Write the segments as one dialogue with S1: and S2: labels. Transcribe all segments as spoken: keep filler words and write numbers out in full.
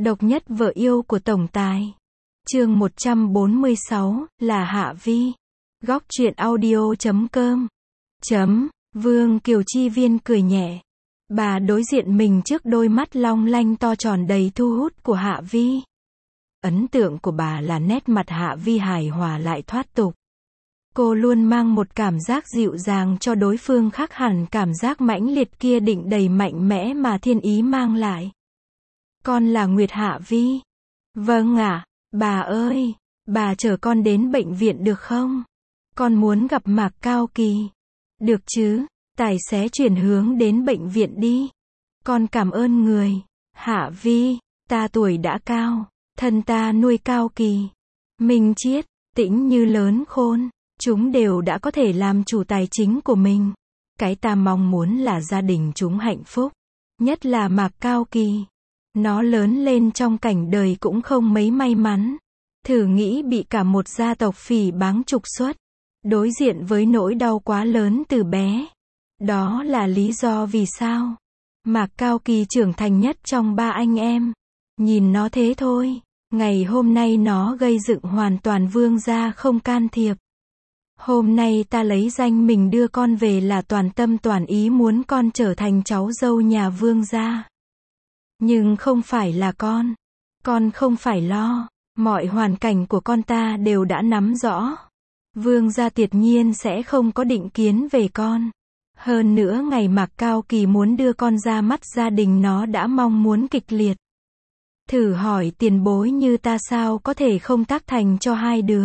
S1: Độc nhất vợ yêu của tổng tài. Chương một trăm bốn mươi sáu, là Hạ Vi. Góc truyện audio chấm com. Chấm, Vương Kiều Chi Viên cười nhẹ. Bà đối diện mình trước đôi mắt long lanh to tròn đầy thu hút của Hạ Vi. Ấn tượng của bà là nét mặt Hạ Vi hài hòa lại thoát tục. Cô luôn mang một cảm giác dịu dàng cho đối phương, khác hẳn cảm giác mãnh liệt kia định đầy mạnh mẽ mà thiên ý mang lại. Con là Nguyệt Hạ Vi. Vâng ạ, bà ơi, bà chở con đến bệnh viện được không? Con muốn gặp Mạc Cao Kỳ. Được chứ, tài xế chuyển hướng đến bệnh viện đi. Con cảm ơn người. Hạ Vi, ta tuổi đã cao, thân ta nuôi Cao Kỳ, Minh Chiết, Tĩnh Như lớn khôn, chúng đều đã có thể làm chủ tài chính của mình. Cái ta mong muốn là gia đình chúng hạnh phúc, nhất là Mạc Cao Kỳ. Nó lớn lên trong cảnh đời cũng không mấy may mắn. Thử nghĩ bị cả một gia tộc phỉ báng trục xuất, đối diện với nỗi đau quá lớn từ bé. Đó là lý do vì sao Mạc Cao Kỳ trưởng thành nhất trong ba anh em. Nhìn nó thế thôi, ngày hôm nay nó gây dựng hoàn toàn Vương gia không can thiệp. Hôm nay ta lấy danh mình đưa con về là toàn tâm toàn ý muốn con trở thành cháu dâu nhà Vương gia. Nhưng không phải là con. Con không phải lo. Mọi hoàn cảnh của con ta đều đã nắm rõ. Vương gia tuyệt nhiên sẽ không có định kiến về con. Hơn nữa ngày Mạc Cao Kỳ muốn đưa con ra mắt gia đình nó đã mong muốn kịch liệt. Thử hỏi tiền bối như ta sao có thể không tác thành cho hai đứa.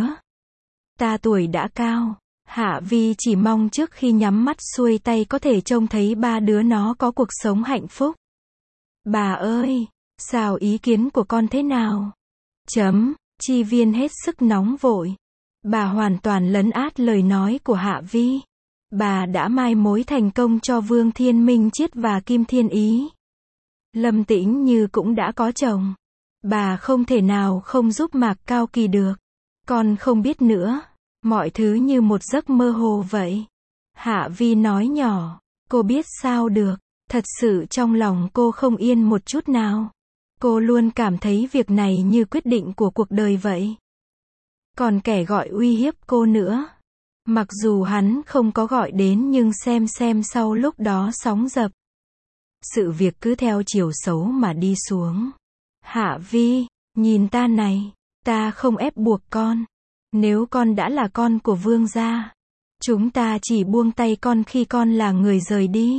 S1: Ta tuổi đã cao. Hạ Vi chỉ mong trước khi nhắm mắt xuôi tay có thể trông thấy ba đứa nó có cuộc sống hạnh phúc. Bà ơi, sao ý kiến của con thế nào? Chấm, Chi Viên hết sức nóng vội. Bà hoàn toàn lấn át lời nói của Hạ Vi. Bà đã mai mối thành công cho Vương Thiên Minh Chiết và Kim Thiên Ý. Lâm Tĩnh Như cũng đã có chồng. Bà không thể nào không giúp Mạc Cao Kỳ được. Con không biết nữa. Mọi thứ như một giấc mơ hồ vậy. Hạ Vi nói nhỏ. Cô biết sao được. Thật sự trong lòng cô không yên một chút nào. Cô luôn cảm thấy việc này như quyết định của cuộc đời vậy. Còn kẻ gọi uy hiếp cô nữa. Mặc dù hắn không có gọi đến nhưng xem xem sau lúc đó sóng dập. Sự việc cứ theo chiều xấu mà đi xuống. Hạ Vi, nhìn ta này, ta không ép buộc con. Nếu con đã là con của Vương gia, chúng ta chỉ buông tay con khi con là người rời đi.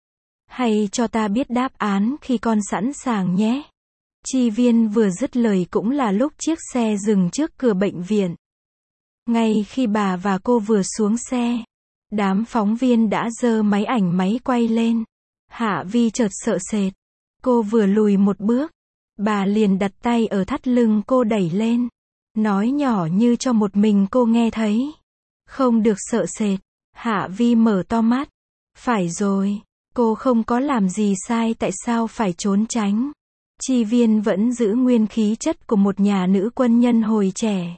S1: Hay cho ta biết đáp án khi con sẵn sàng nhé. Chi Viên vừa dứt lời cũng là lúc chiếc xe dừng trước cửa bệnh viện. Ngay khi bà và cô vừa xuống xe, đám phóng viên đã giơ máy ảnh máy quay lên. Hạ Vi chợt sợ sệt. Cô vừa lùi một bước, bà liền đặt tay ở thắt lưng cô đẩy lên. Nói nhỏ như cho một mình cô nghe thấy. Không được sợ sệt. Hạ Vi mở to mắt. Phải rồi, cô không có làm gì sai, tại sao phải trốn tránh? Chi Viên vẫn giữ nguyên khí chất của một nhà nữ quân nhân hồi trẻ.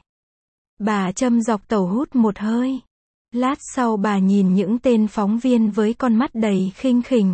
S1: Bà châm dọc tẩu hút một hơi. Lát sau bà nhìn những tên phóng viên với con mắt đầy khinh khỉnh.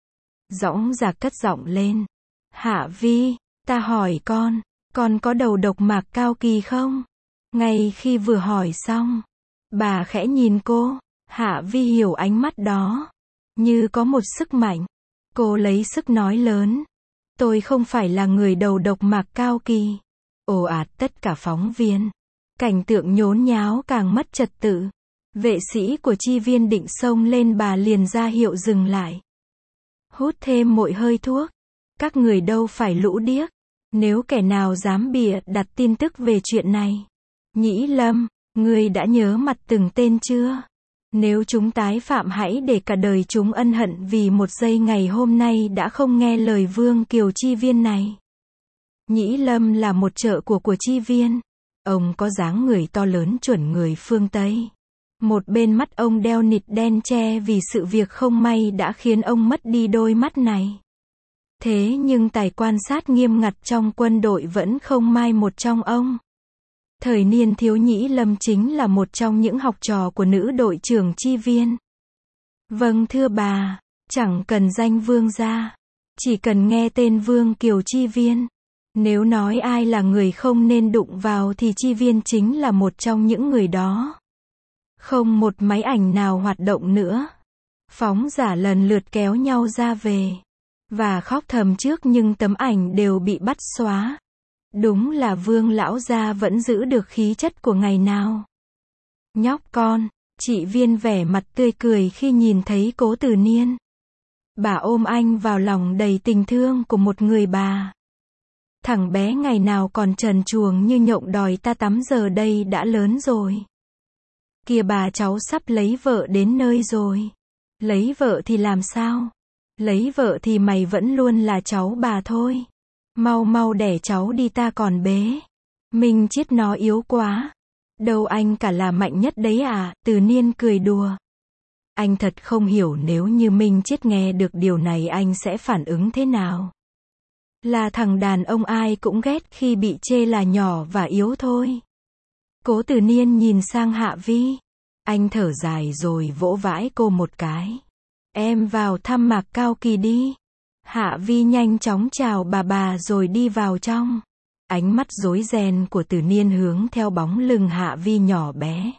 S1: Dõng dạc cất giọng lên. Hạ Vi, ta hỏi con, con có đầu độc Mạc Cao Kỳ không? Ngay khi vừa hỏi xong, bà khẽ nhìn cô. Hạ Vi hiểu ánh mắt đó. Như có một sức mạnh. Cô lấy sức nói lớn. Tôi không phải là người đầu độc Mạc Cao Kỳ. Ồ ạt tất cả phóng viên. Cảnh tượng nhốn nháo càng mất trật tự. Vệ sĩ của Chi Viên định xông lên, bà liền ra hiệu dừng lại. Hút thêm mỗi hơi thuốc. Các người đâu phải lũ điếc. Nếu kẻ nào dám bịa đặt tin tức về chuyện này. Nhĩ Lâm, ngươi đã nhớ mặt từng tên chưa? Nếu chúng tái phạm hãy để cả đời chúng ân hận vì một giây ngày hôm nay đã không nghe lời Vương Kiều Chi Viên này. Nhĩ Lâm là một trợ của của Chi Viên. Ông có dáng người to lớn chuẩn người phương Tây. Một bên mắt ông đeo nịt đen che vì sự việc không may đã khiến ông mất đi đôi mắt này. Thế nhưng tài quan sát nghiêm ngặt trong quân đội vẫn không mai một trong ông. Thời niên thiếu Nhĩ Lâm chính là một trong những học trò của nữ đội trưởng Chi Viên. Vâng thưa bà, chẳng cần danh Vương gia, chỉ cần nghe tên Vương Kiều Chi Viên. Nếu nói ai là người không nên đụng vào thì Chi Viên chính là một trong những người đó. Không một máy ảnh nào hoạt động nữa. Phóng giả lần lượt kéo nhau ra về. Và khóc thầm trước nhưng tấm ảnh đều bị bắt xóa. Đúng là Vương lão gia vẫn giữ được khí chất của ngày nào. Nhóc con, chị Viên vẻ mặt tươi cười khi nhìn thấy Cố Tử Niên. Bà ôm anh vào lòng đầy tình thương của một người bà. Thằng bé ngày nào còn trần truồng như nhộng đòi ta tắm giờ đây đã lớn rồi. Kìa bà cháu sắp lấy vợ đến nơi rồi. Lấy vợ thì làm sao? Lấy vợ thì mày vẫn luôn là cháu bà thôi. Mau mau đẻ cháu đi ta còn bế. Minh Chiết nó yếu quá. Đâu anh cả là mạnh nhất đấy à, Từ Niên cười đùa. Anh thật không hiểu nếu như Minh Chiết nghe được điều này anh sẽ phản ứng thế nào. Là thằng đàn ông ai cũng ghét khi bị chê là nhỏ và yếu thôi. Cố Tử Niên nhìn sang Hạ Vi. Anh thở dài rồi vỗ vãi cô một cái. Em vào thăm Mạc Cao Kỳ đi. Hạ Vi nhanh chóng chào bà bà rồi đi vào trong. Ánh mắt rối ren của Tử Niên hướng theo bóng lưng Hạ Vi nhỏ bé.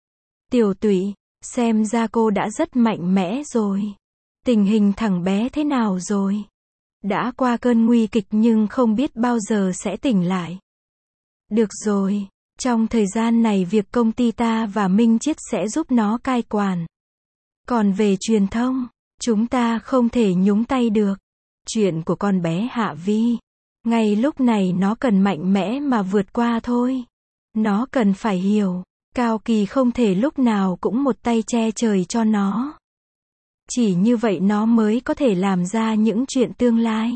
S1: Tiểu Tụy, xem ra cô đã rất mạnh mẽ rồi. Tình hình thằng bé thế nào rồi? Đã qua cơn nguy kịch nhưng không biết bao giờ sẽ tỉnh lại. Được rồi, trong thời gian này việc công ty ta và Minh Chiết sẽ giúp nó cai quản. Còn về truyền thông, chúng ta không thể nhúng tay được. Chuyện của con bé Hạ Vi, ngay lúc này nó cần mạnh mẽ mà vượt qua thôi. Nó cần phải hiểu, Cao Kỳ không thể lúc nào cũng một tay che trời cho nó. Chỉ như vậy nó mới có thể làm ra những chuyện tương lai.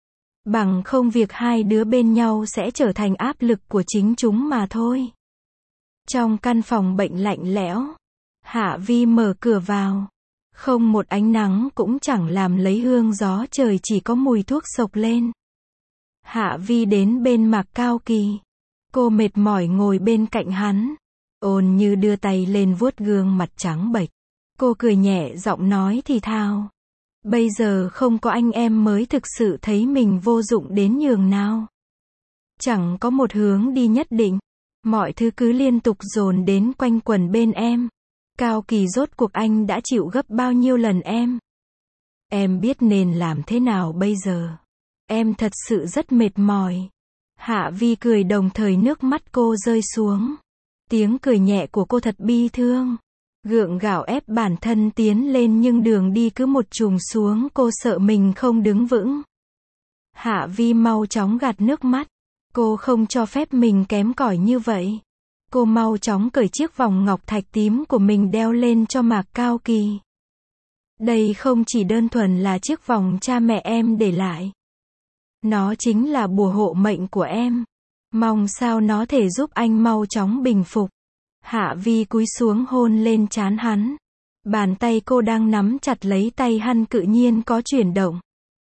S1: Bằng không việc hai đứa bên nhau sẽ trở thành áp lực của chính chúng mà thôi. Trong căn phòng bệnh lạnh lẽo, Hạ Vi mở cửa vào. Không một ánh nắng cũng chẳng làm lấy hương gió trời, chỉ có mùi thuốc sộc lên. Hạ Vi đến bên Mạc Cao Kỳ. Cô mệt mỏi ngồi bên cạnh hắn. Ôn như đưa tay lên vuốt gương mặt trắng bệch. Cô cười nhẹ giọng nói thì thào. Bây giờ không có anh em mới thực sự thấy mình vô dụng đến nhường nào. Chẳng có một hướng đi nhất định. Mọi thứ cứ liên tục dồn đến quanh quẩn bên em. Cao Kỳ, rốt cuộc anh đã chịu gấp bao nhiêu lần em? Em biết nên làm thế nào bây giờ? Em thật sự rất mệt mỏi. Hạ Vi cười đồng thời nước mắt cô rơi xuống. Tiếng cười nhẹ của cô thật bi thương. Gượng gạo ép bản thân tiến lên nhưng đường đi cứ một chùm xuống, cô sợ mình không đứng vững. Hạ Vi mau chóng gạt nước mắt. Cô không cho phép mình kém cỏi như vậy. Cô mau chóng cởi chiếc vòng ngọc thạch tím của mình đeo lên cho Mạc Cao Kỳ. Đây không chỉ đơn thuần là chiếc vòng cha mẹ em để lại. Nó chính là bùa hộ mệnh của em. Mong sao nó thể giúp anh mau chóng bình phục. Hạ Vi cúi xuống hôn lên trán hắn. Bàn tay cô đang nắm chặt lấy tay hắn tự nhiên có chuyển động.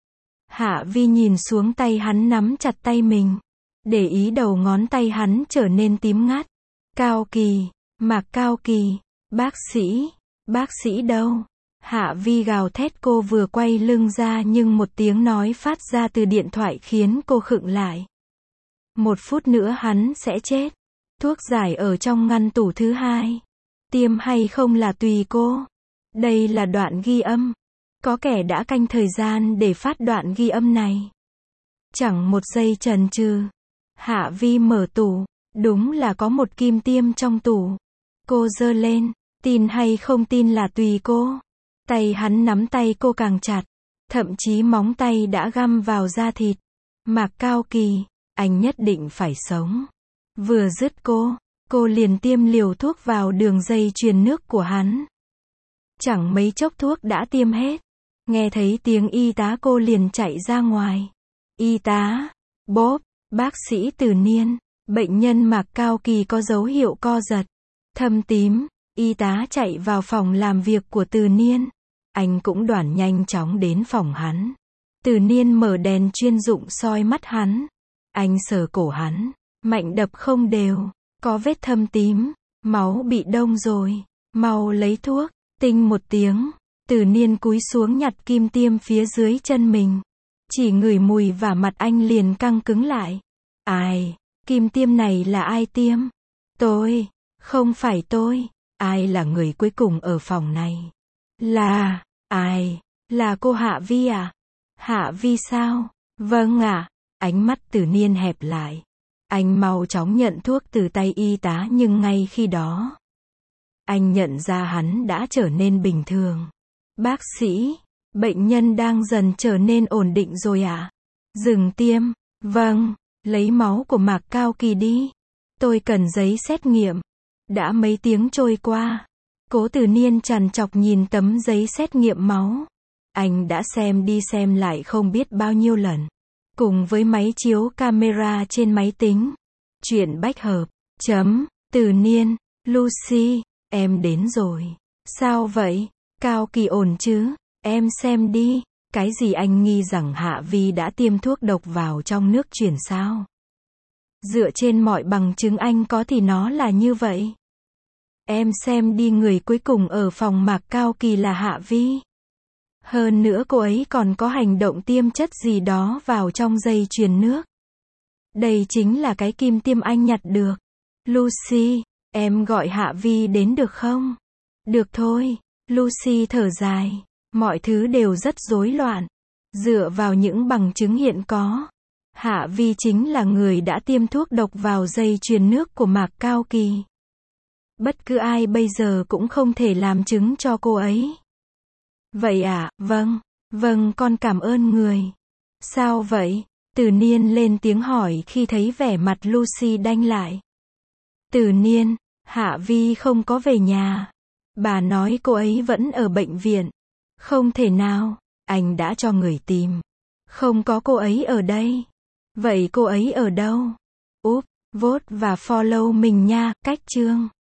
S1: Hạ Vi nhìn xuống tay hắn nắm chặt tay mình. Để ý đầu ngón tay hắn trở nên tím ngắt. Cao Kỳ, Mạc Cao Kỳ, bác sĩ, bác sĩ đâu? Hạ Vi gào thét, cô vừa quay lưng ra nhưng một tiếng nói phát ra từ điện thoại khiến cô khựng lại. Một phút nữa hắn sẽ chết. Thuốc giải ở trong ngăn tủ thứ hai. Tiêm hay không là tùy cô. Đây là đoạn ghi âm. Có kẻ đã canh thời gian để phát đoạn ghi âm này. Chẳng một giây chần chừ. Hạ Vi mở tủ. Đúng là có một kim tiêm trong tủ. Cô giơ lên. Tin hay không tin là tùy cô. Tay hắn nắm tay cô càng chặt. Thậm chí móng tay đã găm vào da thịt. Mạc Cao Kỳ, anh nhất định phải sống. Vừa dứt cô, cô liền tiêm liều thuốc vào đường dây truyền nước của hắn. Chẳng mấy chốc thuốc đã tiêm hết. Nghe thấy tiếng y tá cô liền chạy ra ngoài. Y tá, bốp, bác sĩ Từ Niên, bệnh nhân Mạc Cao Kỳ có dấu hiệu co giật, thâm tím. Y tá chạy vào phòng làm việc của Từ Niên. Anh cũng đoản nhanh chóng đến phòng hắn. Từ Niên mở đèn chuyên dụng soi mắt hắn. Anh sờ cổ hắn. Mạnh đập không đều. Có vết thâm tím. Máu bị đông rồi. Mau lấy thuốc. Tinh một tiếng. Từ Niên cúi xuống nhặt kim tiêm phía dưới chân mình. Chỉ ngửi mùi và mặt anh liền căng cứng lại. Ai? Kim tiêm này là ai tiêm? Tôi. Không phải tôi. Ai là người cuối cùng ở phòng này? Là. Ai? Là cô Hạ Vi à? Hạ Vi sao? Vâng ạ. Ánh mắt Từ Niên hẹp lại. Anh mau chóng nhận thuốc từ tay y tá nhưng ngay khi đó, anh nhận ra hắn đã trở nên bình thường. Bác sĩ, bệnh nhân đang dần trở nên ổn định rồi ạ. À? Dừng tiêm. Vâng, lấy máu của Mạc Cao Kỳ đi. Tôi cần giấy xét nghiệm. Đã mấy tiếng trôi qua. Cố Từ Niên trằn trọc nhìn tấm giấy xét nghiệm máu. Anh đã xem đi xem lại không biết bao nhiêu lần. Cùng với máy chiếu camera trên máy tính. Chuyện bách hợp. Chấm. Từ Niên. Lucy, em đến rồi. Sao vậy? Cao Kỳ ổn chứ? Em xem đi. Cái gì anh nghi rằng Hạ Vi đã tiêm thuốc độc vào trong nước chuyển sao? Dựa trên mọi bằng chứng anh có thì nó là như vậy. Em xem đi, người cuối cùng ở phòng Mạc Cao Kỳ là Hạ Vi. Hơn nữa cô ấy còn có hành động tiêm chất gì đó vào trong dây chuyền nước. Đây chính là cái kim tiêm anh nhặt được. Lucy, em gọi Hạ Vi đến được không? Được thôi. Lucy thở dài. Mọi thứ đều rất rối loạn. Dựa vào những bằng chứng hiện có, Hạ Vi chính là người đã tiêm thuốc độc vào dây chuyền nước của Mạc Cao Kỳ. Bất cứ ai bây giờ cũng không thể làm chứng cho cô ấy. Vậy à? Vâng. Vâng, con cảm ơn người. Sao vậy? Từ Niên lên tiếng hỏi khi thấy vẻ mặt Lucy đanh lại. Từ Niên, Hạ Vi không có về nhà. Bà nói cô ấy vẫn ở bệnh viện. Không thể nào, anh đã cho người tìm. Không có cô ấy ở đây. Vậy cô ấy ở đâu? Úp, vote và follow mình nha, cách chương.